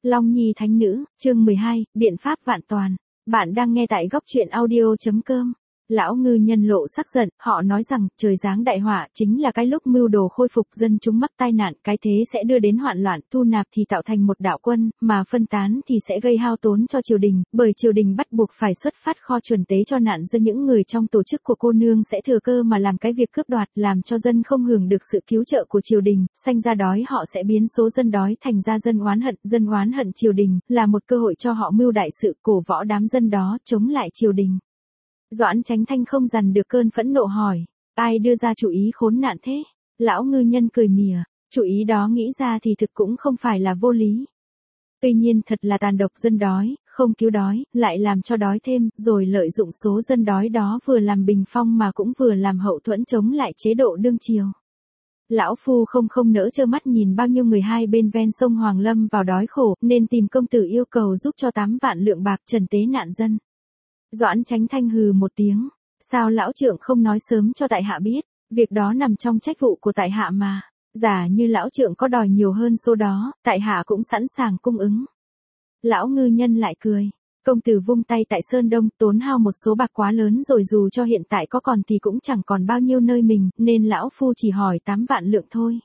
Long Nhi Thánh Nữ, chương 12, Biện pháp vạn toàn. Bạn đang nghe tại góc truyện audio.com. Lão ngư nhân lộ sắc giận, họ nói rằng, trời giáng đại họa chính là cái lúc mưu đồ khôi phục dân chúng mắc tai nạn, cái thế sẽ đưa đến hoạn loạn, thu nạp thì tạo thành một đạo quân, mà phân tán thì sẽ gây hao tốn cho triều đình, bởi triều đình bắt buộc phải xuất phát kho chuẩn tế cho nạn dân, những người trong tổ chức của cô nương sẽ thừa cơ mà làm cái việc cướp đoạt, làm cho dân không hưởng được sự cứu trợ của triều đình, sanh ra đói, họ sẽ biến số dân đói thành ra dân oán hận triều đình, là một cơ hội cho họ mưu đại sự, cổ võ đám dân đó chống lại triều đình. Doãn Chánh Thanh không dằn được cơn phẫn nộ hỏi, ai đưa ra chủ ý khốn nạn thế? Lão ngư nhân cười mỉa, chủ ý đó nghĩ ra thì thực cũng không phải là vô lý. Tuy nhiên thật là tàn độc, dân đói, không cứu đói, lại làm cho đói thêm, rồi lợi dụng số dân đói đó vừa làm bình phong mà cũng vừa làm hậu thuẫn chống lại chế độ đương triều. Lão phu không nỡ trơ mắt nhìn bao nhiêu người hai bên ven sông Hoàng Lâm vào đói khổ, nên tìm công tử yêu cầu giúp cho 8 vạn lượng bạc trần tế nạn dân. Doãn Chánh Thanh hừ một tiếng, sao lão trượng không nói sớm cho tại hạ biết, việc đó nằm trong trách vụ của tại hạ mà, giả như lão trượng có đòi nhiều hơn số đó, tại hạ cũng sẵn sàng cung ứng. Lão ngư nhân lại cười, công tử vung tay tại Sơn Đông, tốn hao một số bạc quá lớn rồi, dù cho hiện tại có còn thì cũng chẳng còn bao nhiêu nơi mình, nên lão phu chỉ hỏi 8 vạn lượng thôi.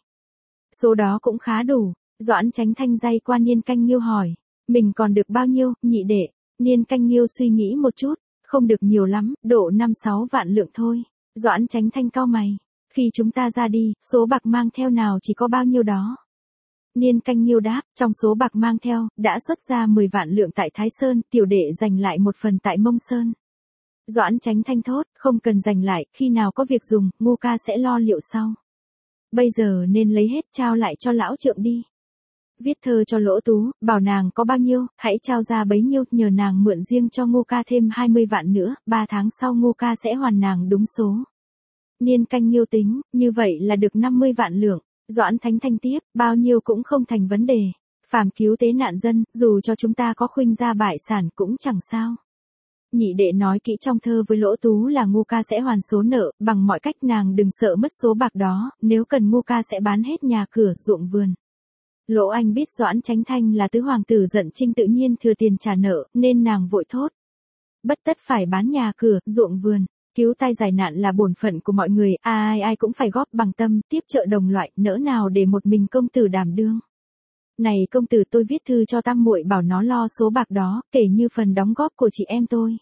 Số đó cũng khá đủ. Doãn Chánh Thanh day qua Niên Canh Nghiêu hỏi, mình còn được bao nhiêu, nhị đệ? Niên Canh Nghiêu suy nghĩ một chút, không được nhiều lắm, độ 5-6 vạn lượng thôi. Doãn Chánh Thanh cau mày, khi chúng ta ra đi, số bạc mang theo nào chỉ có bao nhiêu đó? Niên Canh Nghiêu đáp, trong số bạc mang theo, đã xuất ra 10 vạn lượng tại Thái Sơn, tiểu đệ dành lại một phần tại Mông Sơn. Doãn Chánh Thanh thốt, không cần dành lại, khi nào có việc dùng, Ngô ca sẽ lo liệu sau. Bây giờ nên lấy hết trao lại cho lão trượng đi. Viết thơ cho Lỗ Tú, bảo nàng có bao nhiêu, hãy trao ra bấy nhiêu, nhờ nàng mượn riêng cho Ngô ca thêm 20 vạn nữa, 3 tháng sau Ngô ca sẽ hoàn nàng đúng số. Niên Canh Nghiêu tính, như vậy là được 50 vạn lượng. Doãn Thánh Thanh tiếp, bao nhiêu cũng không thành vấn đề. Phàm cứu tế nạn dân, dù cho chúng ta có khuynh gia bại sản cũng chẳng sao. Nhị đệ nói kỹ trong thơ với Lỗ Tú là Ngô ca sẽ hoàn số nợ, bằng mọi cách nàng đừng sợ mất số bạc đó, nếu cần Ngô ca sẽ bán hết nhà cửa, ruộng vườn. Lỗ Anh biết Doãn Chánh Thanh là tứ hoàng tử giận chinh, tự nhiên thừa tiền trả nợ, nên nàng vội thốt. Bất tất phải bán nhà cửa, ruộng vườn, cứu tai giải nạn là bổn phận của mọi người, ai cũng phải góp bằng tâm, tiếp trợ đồng loại, nỡ nào để một mình công tử đảm đương. Này công tử, tôi viết thư cho tam muội bảo nó lo số bạc đó, kể như phần đóng góp của chị em tôi.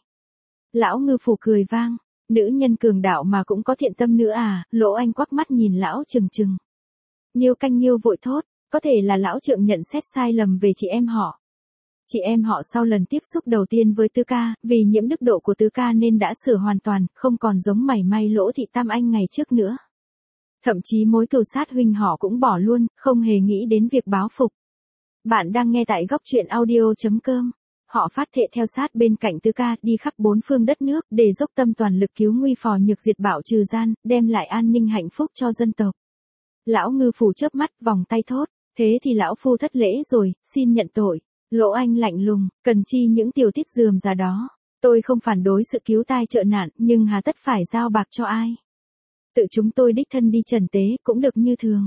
Lão ngư phủ cười vang, nữ nhân cường đạo mà cũng có thiện tâm nữa à? Lỗ Anh quắc mắt nhìn lão trừng. Niêu Canh Nghiêu vội thốt, có thể là lão trượng nhận xét sai lầm về chị em họ. Chị em họ sau lần tiếp xúc đầu tiên với Tứ ca, vì nhiễm đức độ của Tứ ca nên đã sửa hoàn toàn, không còn giống mảy may Lỗ thị tam anh ngày trước nữa. Thậm chí mối cừu sát huynh họ cũng bỏ luôn, không hề nghĩ đến việc báo phục. Bạn đang nghe tại góc truyện audio.com. Họ phát thệ theo sát bên cạnh Tứ ca, đi khắp 4 phương đất nước, để dốc tâm toàn lực cứu nguy phò nhược, diệt bạo trừ gian, đem lại an ninh hạnh phúc cho dân tộc. Lão ngư phủ chớp mắt, vòng tay thốt, thế thì lão phu thất lễ rồi, xin nhận tội. Lỗ Anh lạnh lùng, cần chi những tiểu tiết rườm rà đó. Tôi không phản đối sự cứu tai trợ nạn, nhưng hà tất phải giao bạc cho ai? Tự chúng tôi đích thân đi trần tế, cũng được như thường.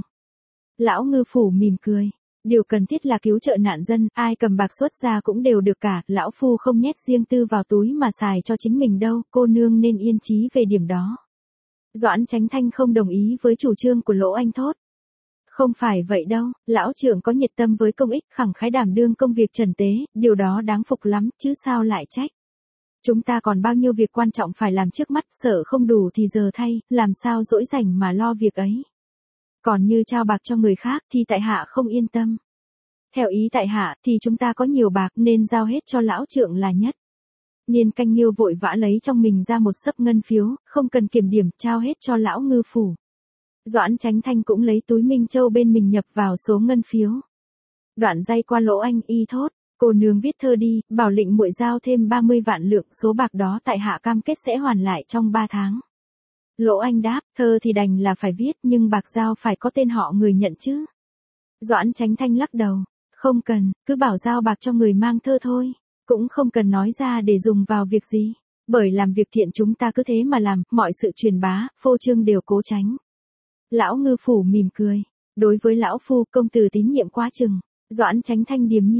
Lão ngư phủ mỉm cười. Điều cần thiết là cứu trợ nạn dân, ai cầm bạc xuất ra cũng đều được cả, lão phu không nhét riêng tư vào túi mà xài cho chính mình đâu, cô nương nên yên chí về điểm đó. Doãn Chánh Thanh không đồng ý với chủ trương của Lỗ Anh thốt. Không phải vậy đâu, lão trưởng có nhiệt tâm với công ích, khẳng khái đảm đương công việc trần tế, điều đó đáng phục lắm, chứ sao lại trách. Chúng ta còn bao nhiêu việc quan trọng phải làm trước mắt, sợ không đủ thì giờ thay, làm sao dỗi rảnh mà lo việc ấy. Còn như trao bạc cho người khác thì tại hạ không yên tâm. Theo ý tại hạ thì chúng ta có nhiều bạc nên giao hết cho lão trượng là nhất. Niên Canh Nghiêu vội vã lấy trong mình ra một xấp ngân phiếu, không cần kiểm điểm, trao hết cho lão ngư phủ. Doãn Chánh Thanh cũng lấy túi Minh Châu bên mình nhập vào số ngân phiếu. Đoạn day qua Lỗ Anh y thốt, cô nương viết thơ đi, bảo lệnh muội giao thêm 30 vạn lượng, số bạc đó tại hạ cam kết sẽ hoàn lại trong 3 tháng. Lỗ Anh đáp, thơ thì đành là phải viết, nhưng bạc giao phải có tên họ người nhận chứ. Doãn Chánh Thanh lắc đầu, không cần, cứ bảo giao bạc cho người mang thơ thôi, cũng không cần nói ra để dùng vào việc gì, bởi làm việc thiện chúng ta cứ thế mà làm, mọi sự truyền bá, phô trương đều cố tránh. Lão ngư phủ mỉm cười, đối với lão phu công tử tín nhiệm quá chừng. Doãn Chánh Thanh điềm nhiên,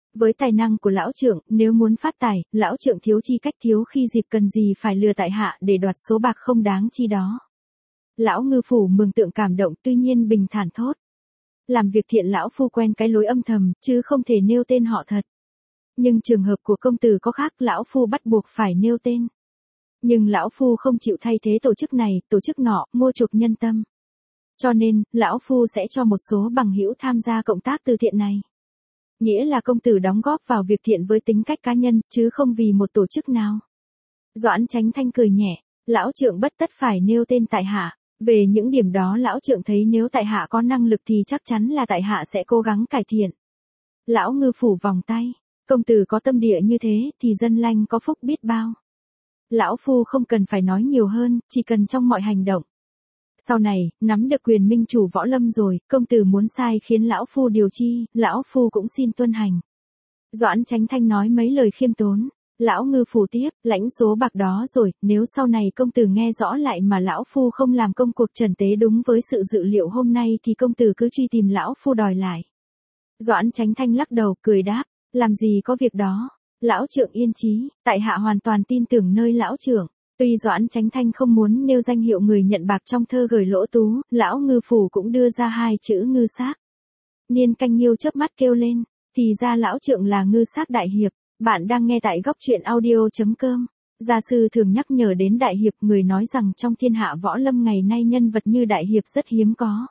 Với tài năng của lão trượng, nếu muốn phát tài, lão trượng thiếu chi cách thiếu khi dịp cần gì phải lừa tại hạ để đoạt số bạc không đáng chi đó. Lão ngư phủ mường tượng cảm động, tuy nhiên bình thản thốt. Làm việc thiện lão phu quen cái lối âm thầm, chứ không thể nêu tên họ thật. Nhưng trường hợp của công tử có khác, lão phu bắt buộc phải nêu tên. Nhưng lão phu không chịu thay thế tổ chức này, tổ chức nọ, mua chuộc nhân tâm. Cho nên, lão phu sẽ cho một số bằng hữu tham gia cộng tác từ thiện này. Nghĩa là công tử đóng góp vào việc thiện với tính cách cá nhân, chứ không vì một tổ chức nào. Doãn Chánh Thanh cười nhẹ, lão trượng bất tất phải nêu tên tại hạ. Về những điểm đó lão trượng thấy nếu tại hạ có năng lực thì chắc chắn là tại hạ sẽ cố gắng cải thiện. Lão ngư phủ vòng tay, công tử có tâm địa như thế thì dân lanh có phúc biết bao. Lão phu không cần phải nói nhiều hơn, chỉ cần trong mọi hành động. Sau này, nắm được quyền minh chủ võ lâm rồi, công tử muốn sai khiến lão phu điều chi, lão phu cũng xin tuân hành. Doãn Chánh Thanh nói mấy lời khiêm tốn. Lão ngư phủ tiếp, lãnh số bạc đó rồi, nếu sau này công tử nghe rõ lại mà lão phu không làm công cuộc trần tế đúng với sự dự liệu hôm nay thì công tử cứ truy tìm lão phu đòi lại. Doãn Chánh Thanh lắc đầu, cười đáp, làm gì có việc đó. Lão trượng yên chí, tại hạ hoàn toàn tin tưởng nơi lão trượng. Tuy Doãn Chánh Thanh không muốn nêu danh hiệu người nhận bạc trong thơ gửi Lỗ Tú, lão ngư phủ cũng đưa ra hai chữ ngư xác. Niên Canh Nhiêu chớp mắt kêu lên, thì ra lão trượng là ngư xác đại hiệp. Bạn đang nghe tại góc truyện audio.com. Gia sư thường nhắc nhở đến đại hiệp, người nói rằng trong thiên hạ võ lâm ngày nay nhân vật như đại hiệp rất hiếm có.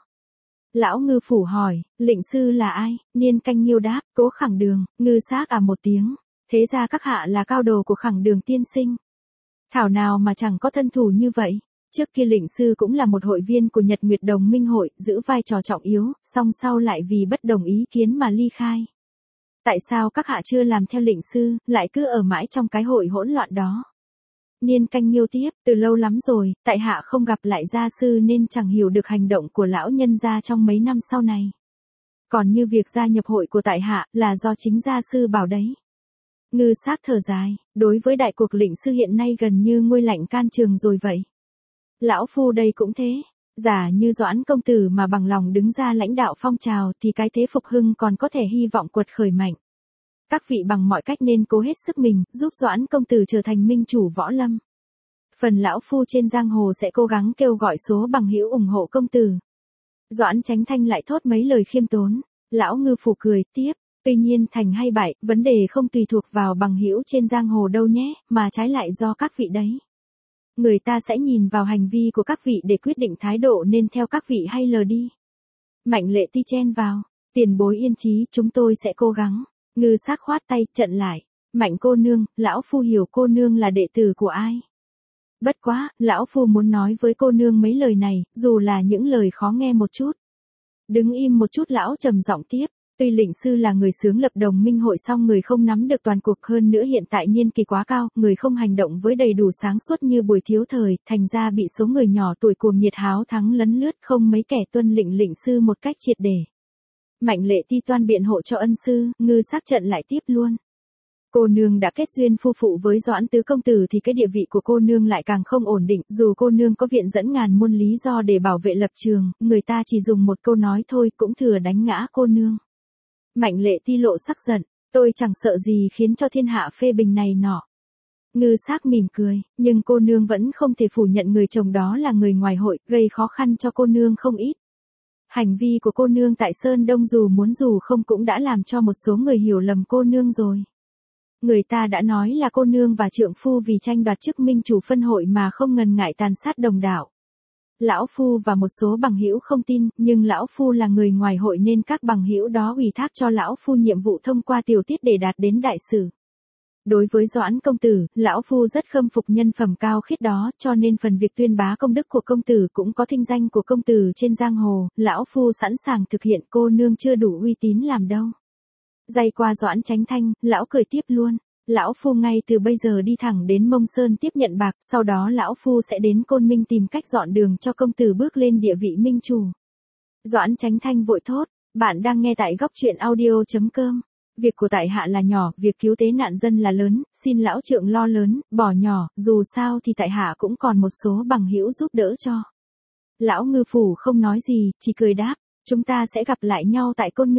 Lão ngư phủ hỏi, lệnh sư là ai? Niên Canh Nhiêu đáp, Cố Khẳng Đường. Ngư xác à một tiếng. Thế ra các hạ là cao đồ của Khẳng Đường tiên sinh. Thảo nào mà chẳng có thân thủ như vậy. Trước kia lệnh sư cũng là một hội viên của Nhật Nguyệt Đồng Minh Hội, giữ vai trò trọng yếu, song sau lại vì bất đồng ý kiến mà ly khai. Tại sao các hạ chưa làm theo lệnh sư, lại cứ ở mãi trong cái hội hỗn loạn đó? Niên Canh Nhiêu tiếp, từ lâu lắm rồi, tại hạ không gặp lại gia sư nên chẳng hiểu được hành động của lão nhân gia trong mấy năm sau này. Còn như việc gia nhập hội của tại hạ, là do chính gia sư bảo đấy. Ngư xác thở dài, đối với đại cuộc lệnh sư hiện nay gần như nguôi lạnh can trường rồi vậy. Lão phu đây cũng thế. Giả như Doãn công tử mà bằng lòng đứng ra lãnh đạo phong trào thì cái thế phục hưng còn có thể hy vọng quật khởi mạnh. Các vị bằng mọi cách nên cố hết sức mình, giúp Doãn công tử trở thành minh chủ võ lâm. Phần lão phu trên giang hồ sẽ cố gắng kêu gọi số bằng hữu ủng hộ công tử. Doãn Chánh Thanh lại thốt mấy lời khiêm tốn. Lão ngư phủ cười tiếp, tuy nhiên thành hay bại, vấn đề không tùy thuộc vào bằng hữu trên giang hồ đâu nhé, mà trái lại do các vị đấy. Người ta sẽ nhìn vào hành vi của các vị để quyết định thái độ nên theo các vị hay lờ đi. Mạnh Lệ Ti chen vào, tiền bối yên chí, chúng tôi sẽ cố gắng. Ngư xác khoát tay, chặn lại. Mạnh cô nương, lão phu hiểu cô nương là đệ tử của ai. Bất quá, lão phu muốn nói với cô nương mấy lời này, dù là những lời khó nghe một chút. Đứng im một chút, lão trầm giọng tiếp. Tuy lệnh sư là người xướng lập đồng minh hội song người không nắm được toàn cuộc, hơn nữa hiện tại niên kỳ quá cao, người không hành động với đầy đủ sáng suốt như buổi thiếu thời, thành ra bị số người nhỏ tuổi cuồng nhiệt háo thắng lấn lướt, không mấy kẻ tuân lệnh sư một cách triệt để. Mạnh Lệ Ti toan biện hộ cho ân sư, ngư xác trận lại tiếp luôn. Cô nương đã kết duyên phu phụ với Doãn tứ công tử thì cái địa vị của cô nương lại càng không ổn định, dù cô nương có viện dẫn ngàn muôn lý do để bảo vệ lập trường, người ta chỉ dùng một câu nói thôi cũng thừa đánh ngã cô nương. Mạnh Lệ Ti lộ sắc giận, tôi chẳng sợ gì khiến cho thiên hạ phê bình này nọ. Ngư xác mỉm cười, nhưng cô nương vẫn không thể phủ nhận người chồng đó là người ngoài hội, gây khó khăn cho cô nương không ít. Hành vi của cô nương tại Sơn Đông dù muốn dù không cũng đã làm cho một số người hiểu lầm cô nương rồi. Người ta đã nói là cô nương và trượng phu vì tranh đoạt chức minh chủ phân hội mà không ngần ngại tàn sát đồng đạo. Lão phu và một số bằng hữu không tin, nhưng lão phu là người ngoài hội nên các bằng hữu đó ủy thác cho lão phu nhiệm vụ thông qua tiểu tiết để đạt đến đại sử. Đối với Doãn công tử, lão phu rất khâm phục nhân phẩm cao khiết đó, cho nên phần việc tuyên bá công đức của công tử cũng có thinh danh của công tử trên giang hồ, lão phu sẵn sàng thực hiện, cô nương chưa đủ uy tín làm đâu. Dày qua Doãn Chánh Thanh, lão cười tiếp luôn. Lão phu ngay từ bây giờ đi thẳng đến Mông Sơn tiếp nhận bạc, sau đó lão phu sẽ đến Côn Minh tìm cách dọn đường cho công tử bước lên địa vị minh chủ. Doãn Chánh Thanh vội thốt, bạn đang nghe tại góc truyện audio.com. Việc của tại hạ là nhỏ, việc cứu tế nạn dân là lớn, xin lão trượng lo lớn, bỏ nhỏ, dù sao thì tại hạ cũng còn một số bằng hữu giúp đỡ cho. Lão ngư phủ không nói gì, chỉ cười đáp, chúng ta sẽ gặp lại nhau tại Côn Minh.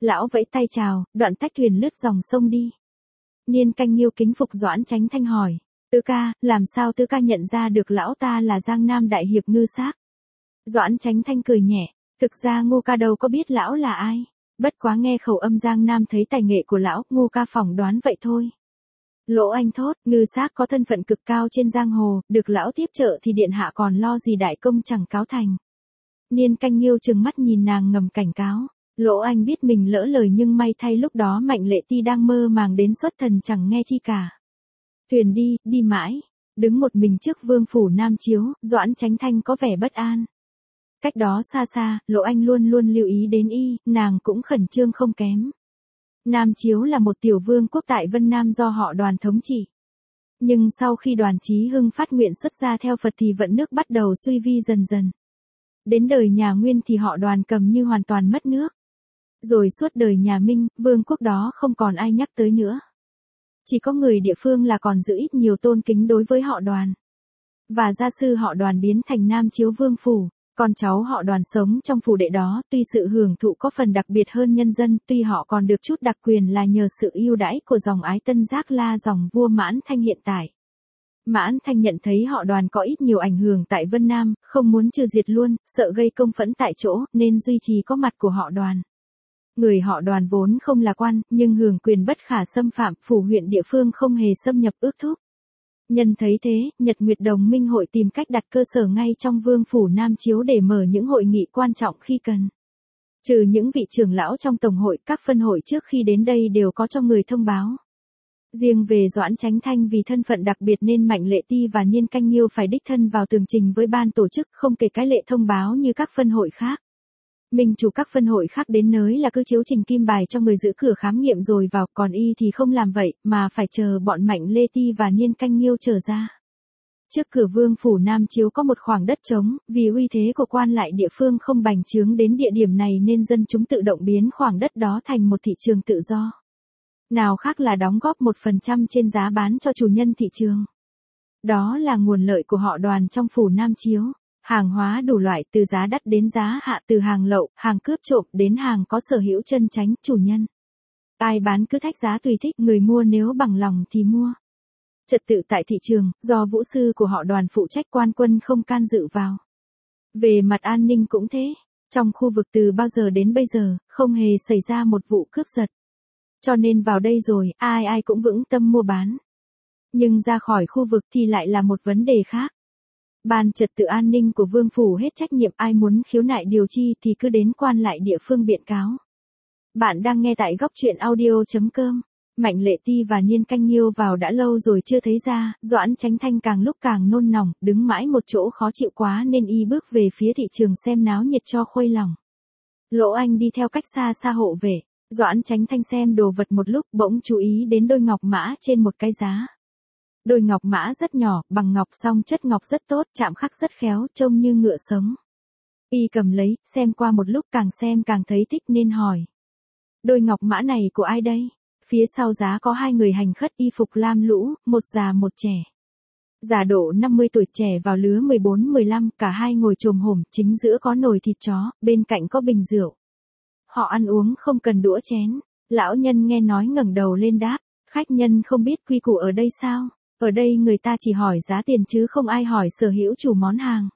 Lão vẫy tay chào, đoạn tách thuyền lướt dòng sông đi. Niên Canh Nghiêu kính phục Doãn Chánh Thanh hỏi, tứ ca, làm sao tứ ca nhận ra được lão ta là Giang Nam đại hiệp Ngư Xác? Doãn Chánh Thanh cười nhẹ, thực ra Ngô ca đâu có biết lão là ai, bất quá nghe khẩu âm Giang Nam thấy tài nghệ của lão, Ngô ca phỏng đoán vậy thôi. Lỗ Anh thốt, Ngư Xác có thân phận cực cao trên giang hồ, được lão tiếp trợ thì điện hạ còn lo gì đại công chẳng cáo thành. Niên Canh Nghiêu trừng mắt nhìn nàng ngầm cảnh cáo. Lỗ Anh biết mình lỡ lời nhưng may thay lúc đó Mạnh Lệ Ti đang mơ màng đến xuất thần chẳng nghe chi cả. Thuyền đi, đi mãi, đứng một mình trước vương phủ Nam Chiếu, Doãn Chánh Thanh có vẻ bất an. Cách đó xa xa, Lỗ Anh luôn luôn lưu ý đến y, nàng cũng khẩn trương không kém. Nam Chiếu là một tiểu vương quốc tại Vân Nam do họ Đoàn thống trị. Nhưng sau khi Đoàn Chí Hưng phát nguyện xuất gia theo Phật thì vận nước bắt đầu suy vi dần dần. Đến đời nhà Nguyên thì họ Đoàn cầm như hoàn toàn mất nước. Rồi suốt đời nhà Minh, vương quốc đó không còn ai nhắc tới nữa. Chỉ có người địa phương là còn giữ ít nhiều tôn kính đối với họ Đoàn. Và gia sư họ Đoàn biến thành Nam Chiếu vương phủ, con cháu họ Đoàn sống trong phủ đệ đó, tuy sự hưởng thụ có phần đặc biệt hơn nhân dân, tuy họ còn được chút đặc quyền là nhờ sự ưu đãi của dòng Ái Tân Giác La dòng vua Mãn Thanh hiện tại. Mãn Thanh nhận thấy họ Đoàn có ít nhiều ảnh hưởng tại Vân Nam, không muốn trừ diệt luôn, sợ gây công phẫn tại chỗ, nên duy trì có mặt của họ Đoàn. Người họ Đoàn vốn không là quan, nhưng hưởng quyền bất khả xâm phạm, phủ huyện địa phương không hề xâm nhập ước thúc. Nhân thấy thế, Nhật Nguyệt Đồng Minh hội tìm cách đặt cơ sở ngay trong vương phủ Nam Chiếu để mở những hội nghị quan trọng khi cần. Trừ những vị trưởng lão trong tổng hội, các phân hội trước khi đến đây đều có cho người thông báo. Riêng về Doãn Chánh Thanh vì thân phận đặc biệt nên Mạnh Lệ Ti và Niên Canh Nghiêu phải đích thân vào tường trình với ban tổ chức, không kể cái lệ thông báo như các phân hội khác. Minh chủ các phân hội khác đến nới là cứ chiếu trình kim bài cho người giữ cửa khám nghiệm rồi vào, còn y thì không làm vậy, mà phải chờ bọn Mạnh Lê Ti và Niên Canh Nghiêu trở ra. Trước cửa vương phủ Nam Chiếu có một khoảng đất trống, vì uy thế của quan lại địa phương không bành trướng đến địa điểm này nên dân chúng tự động biến khoảng đất đó thành một thị trường tự do. Nào khác là đóng góp 1% trên giá bán cho chủ nhân thị trường. Đó là nguồn lợi của họ Đoàn trong phủ Nam Chiếu. Hàng hóa đủ loại từ giá đắt đến giá hạ, từ hàng lậu, hàng cướp trộm đến hàng có sở hữu chân chánh, chủ nhân. Ai bán cứ thách giá tùy thích, người mua nếu bằng lòng thì mua. Trật tự tại thị trường, do vũ sư của họ Đoàn phụ trách, quan quân không can dự vào. Về mặt an ninh cũng thế, trong khu vực từ bao giờ đến bây giờ, không hề xảy ra một vụ cướp giật. Cho nên vào đây rồi, ai ai cũng vững tâm mua bán. Nhưng ra khỏi khu vực thì lại là một vấn đề khác. Ban trật tự an ninh của vương phủ hết trách nhiệm, ai muốn khiếu nại điều chi thì cứ đến quan lại địa phương biện cáo. Bạn đang nghe tại góc truyện audio.com. Mạnh Lệ Ti và Niên Canh Nghiêu vào đã lâu rồi chưa thấy ra, Doãn Chánh Thanh càng lúc càng nôn nóng, đứng mãi một chỗ khó chịu quá nên y bước về phía thị trường xem náo nhiệt cho khuây lòng. Lỗ Anh đi theo cách xa xa hộ vệ, Doãn Chánh Thanh xem đồ vật một lúc bỗng chú ý đến đôi ngọc mã trên một cái giá. Đôi ngọc mã rất nhỏ, bằng ngọc song chất ngọc rất tốt, chạm khắc rất khéo, trông như ngựa sống. Y cầm lấy, xem qua một lúc càng xem càng thấy thích nên hỏi. Đôi ngọc mã này của ai đây? Phía sau giá có hai người hành khất y phục lam lũ, một già một trẻ. Già độ 50 tuổi, trẻ vào lứa 14-15, cả hai ngồi chồm hổm, chính giữa có nồi thịt chó, bên cạnh có bình rượu. Họ ăn uống không cần đũa chén. Lão nhân nghe nói ngẩng đầu lên đáp, khách nhân không biết quy củ ở đây sao? Ở đây người ta chỉ hỏi giá tiền chứ không ai hỏi sở hữu chủ món hàng.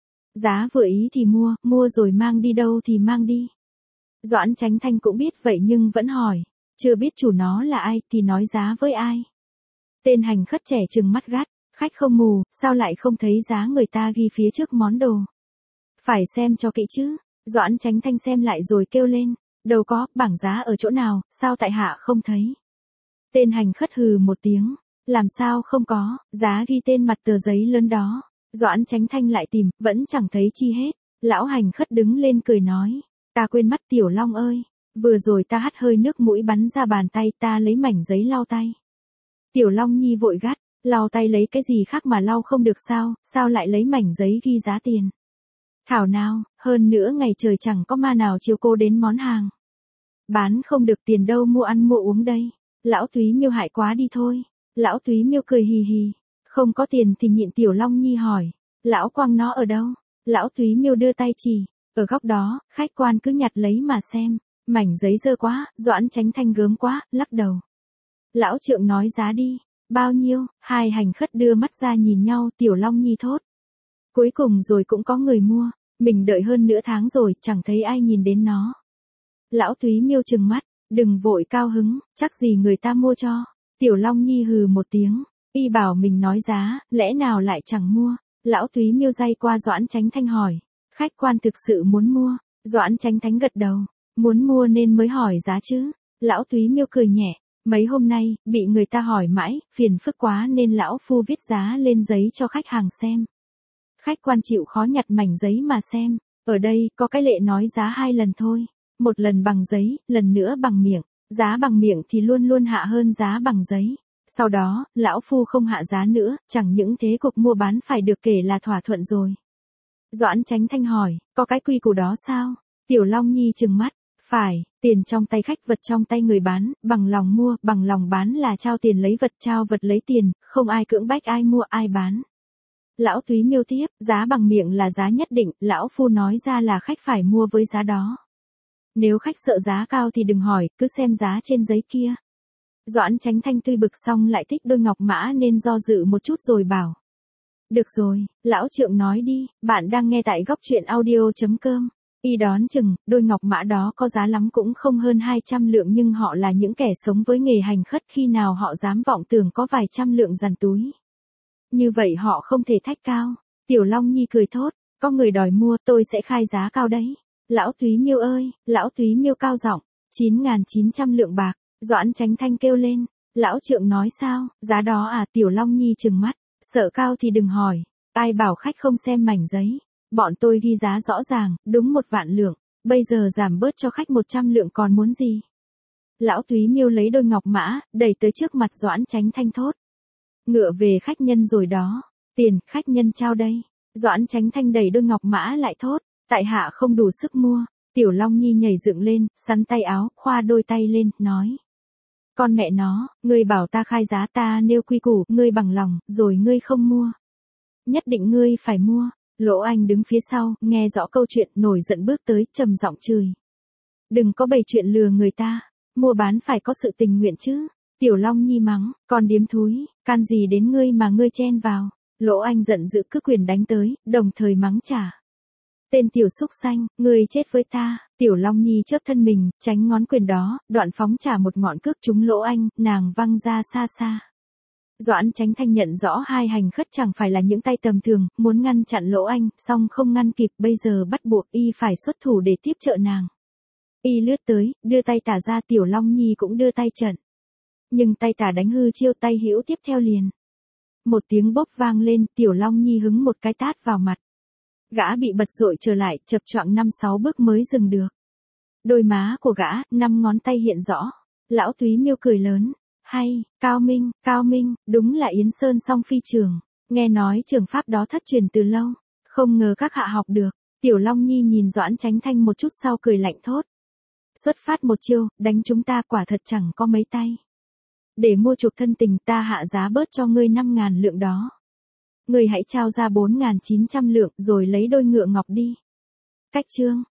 Giá vừa ý thì mua, mua rồi mang đi đâu thì mang đi. Doãn Chánh Thanh cũng biết vậy nhưng vẫn hỏi, chưa biết chủ nó là ai thì nói giá với ai. Tên hành khất trẻ trừng mắt gắt, khách không mù, sao lại không thấy giá người ta ghi phía trước món đồ. Phải xem cho kỹ chứ. Doãn Chánh Thanh xem lại rồi kêu lên, đâu có, bảng giá ở chỗ nào, sao tại hạ không thấy. Tên hành khất hừ một tiếng. Làm sao không có, giá ghi tên mặt tờ giấy lớn đó. Doãn Chánh Thanh lại tìm, vẫn chẳng thấy chi hết. Lão hành khất đứng lên cười nói, ta quên mất Tiểu Long ơi. Vừa rồi ta hắt hơi nước mũi bắn ra bàn tay, ta lấy mảnh giấy lau tay. Tiểu Long Nhi vội gắt, lau tay lấy cái gì khác mà lau không được sao, sao lại lấy mảnh giấy ghi giá tiền. Thảo nào, hơn nữa ngày trời chẳng có ma nào chiều cô đến món hàng. Bán không được tiền đâu mua ăn mua uống đây. Lão Túy Miêu hại quá đi thôi. Lão Túy Miêu cười hì hì, không có tiền thì nhịn. Tiểu Long Nhi hỏi, lão quăng nó ở đâu? Lão Túy Miêu đưa tay chỉ, ở góc đó, khách quan cứ nhặt lấy mà xem. Mảnh giấy dơ quá, Doãn Chánh Thanh gớm quá, lắc đầu. Lão trượng nói giá đi. Bao nhiêu? Hai hành khất đưa mắt ra nhìn nhau, Tiểu Long Nhi thốt. Cuối cùng rồi cũng có người mua. Mình đợi hơn nửa tháng rồi, chẳng thấy ai nhìn đến nó. Lão Túy Miêu trừng mắt. Đừng vội cao hứng, chắc gì người ta mua cho. Tiểu Long Nhi hừ một tiếng. Y bảo mình nói giá, lẽ nào lại chẳng mua. Lão Túy Miêu day qua Doãn Chánh Thanh hỏi. Khách quan thực sự muốn mua. Doãn Chánh Thanh gật đầu. Muốn mua nên mới hỏi giá chứ. Lão Túy Miêu cười nhẹ. Mấy hôm nay, bị người ta hỏi mãi, phiền phức quá nên lão phu viết giá lên giấy cho khách hàng xem. Khách quan chịu khó nhặt mảnh giấy mà xem. Ở đây, có cái lệ nói giá 2 lần thôi. Một lần bằng giấy, lần nữa bằng miệng. Giá bằng miệng thì luôn luôn hạ hơn giá bằng giấy. Sau đó, lão phu không hạ giá nữa, chẳng những thế cuộc mua bán phải được kể là thỏa thuận rồi. Doãn Chánh Thanh hỏi, có cái quy củ đó sao? Tiểu Long Nhi trừng mắt. Phải, tiền trong tay khách vật trong tay người bán, bằng lòng mua, bằng lòng bán là trao tiền lấy vật trao vật lấy tiền, không ai cưỡng bách ai mua ai bán. Lão Túy Miêu tiếp, giá bằng miệng là giá nhất định, lão phu nói ra là khách phải mua với giá đó. Nếu khách sợ giá cao thì đừng hỏi, cứ xem giá trên giấy kia. Doãn Chánh Thanh tuy bực xong lại thích đôi ngọc mã nên do dự một chút rồi bảo. Được rồi, lão trượng nói đi, bạn đang nghe tại góc truyện audio.com. Y đón chừng, đôi ngọc mã đó có giá lắm cũng không hơn 200 lượng nhưng họ là những kẻ sống với nghề hành khất khi nào họ dám vọng tưởng có vài trăm lượng dằn túi. Như vậy họ không thể thách cao. Tiểu Long Nhi cười thốt, có người đòi mua tôi sẽ khai giá cao đấy. Lão Túy Miêu ơi, Lão Túy Miêu cao giọng, 9.900 lượng bạc. Doãn Chánh Thanh kêu lên, lão trượng nói sao, giá đó à? Tiểu Long Nhi trừng mắt, sợ cao thì đừng hỏi, ai bảo khách không xem mảnh giấy. Bọn tôi ghi giá rõ ràng, đúng 1 vạn lượng, bây giờ giảm bớt cho khách 100 lượng còn muốn gì? Lão Túy Miêu lấy đôi ngọc mã, đẩy tới trước mặt Doãn Chánh Thanh thốt. Ngựa về khách nhân rồi đó, tiền khách nhân trao đây. Doãn Chánh Thanh đẩy đôi ngọc mã lại thốt, tại hạ không đủ sức mua. Tiểu Long Nhi nhảy dựng lên, sắn tay áo, khoa đôi tay lên, nói. Con mẹ nó, ngươi bảo ta khai giá ta nêu quy củ, ngươi bằng lòng, rồi ngươi không mua. Nhất định ngươi phải mua. Lỗ Anh đứng phía sau, nghe rõ câu chuyện, nổi giận bước tới, trầm giọng chửi. Đừng có bày chuyện lừa người ta, mua bán phải có sự tình nguyện chứ. Tiểu Long Nhi mắng, con điếm thúi, can gì đến ngươi mà ngươi chen vào. Lỗ Anh giận dữ cứ quyền đánh tới, đồng thời mắng trả. Tên tiểu xúc xanh, ngươi chết với ta. Tiểu Long Nhi chớp thân mình, tránh ngón quyền đó, đoạn phóng trả một ngọn cước trúng Lỗ Anh, nàng văng ra xa xa. Doãn Chánh Thanh nhận rõ hai hành khất chẳng phải là những tay tầm thường, muốn ngăn chặn Lỗ Anh, song không ngăn kịp, bây giờ bắt buộc y phải xuất thủ để tiếp trợ nàng. Y lướt tới, đưa tay tả ra, Tiểu Long Nhi cũng đưa tay trận. Nhưng tay tả đánh hư chiêu, tay hữu tiếp theo liền. Một tiếng bốp vang lên, Tiểu Long Nhi hứng một cái tát vào mặt. Gã bị bật dội trở lại, chập choạng 5-6 bước mới dừng được. Đôi má của gã, 5 ngón tay hiện rõ. Lão Túy Miêu cười lớn. Hay, cao minh, đúng là Yến Sơn song phi trường. Nghe nói trường pháp đó thất truyền từ lâu. Không ngờ các hạ học được. Tiểu Long Nhi nhìn Doãn Chánh Thanh một chút sau cười lạnh thốt. Xuất phát một chiêu, đánh chúng ta quả thật chẳng có mấy tay. Để mua chuộc thân tình ta hạ giá bớt cho ngươi 5.000 lượng đó. Ngươi hãy trao ra 4.900 lượng rồi lấy đôi ngựa ngọc đi. Cách chương.